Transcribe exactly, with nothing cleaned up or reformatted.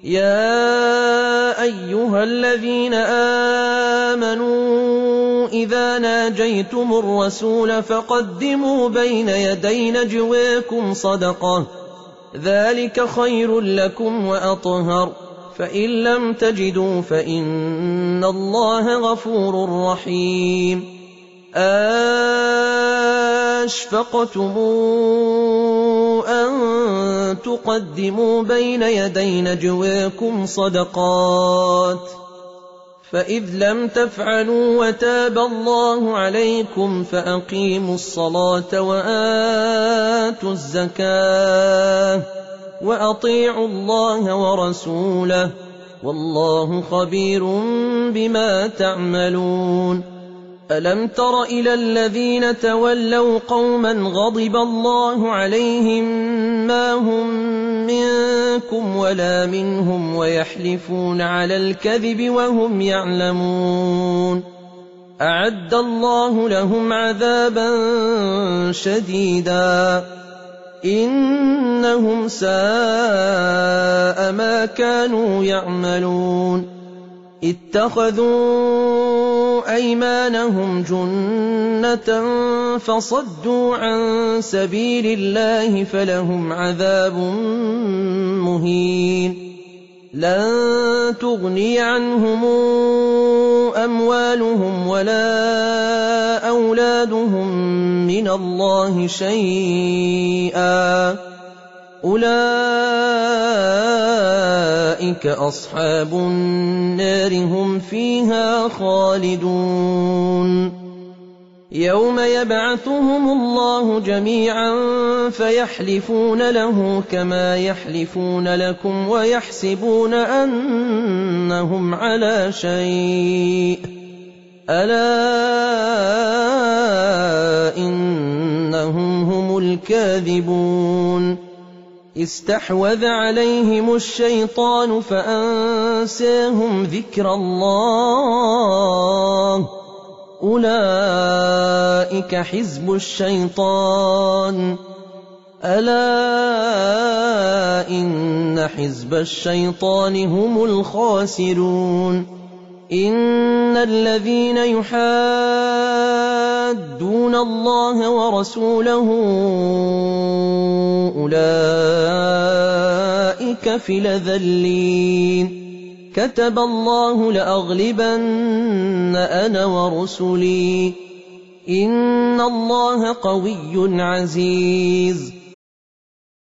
يا أيها الذين آمنوا إذا ناجيتم الرسول فقدموا بين يدي نجواكم صدقة ذلك خير لكم وأطهر فإن لم تجدوا فإن الله غفور رحيم أشفقتم أن تقدموا بين يدي نجواكم صدقات فإذ لم تفعلوا وتاب الله عليكم فأقيموا الصلاة وآتوا الزكاة وأطيعوا الله ورسوله والله خبير بما تعملون ألم تر إلى الذين تولوا قوما غضب الله عليهم ما هم منكم ولا منهم ويحلفون على الكذب وهم يعلمون أعد الله لهم عذابا شديدا إنهم ساء ما كانوا يعملون اتخذوا أيمانهم جنة فصدوا عن سبيل الله فلهم عذاب مهين لن تغني عنهم أموالهم ولا أولادهم من الله شيئا أولئك أصحاب النار هم فيها خالدون يوم يبعثهم الله جميعا فيحلفون له كما يحلفون لكم ويحسبون أنهم على شيء ألا إنهم هم الكاذبون استحوذ عليهم الشيطان فأنساهم ذكر الله أولئك حزب الشيطان ألا إن حزب الشيطان هم الخاسرون إن الذين يحادون الله ورسوله أولئك في الأذلين كتب الله لأغلبن أنا ورسلي إن الله قوي عزيز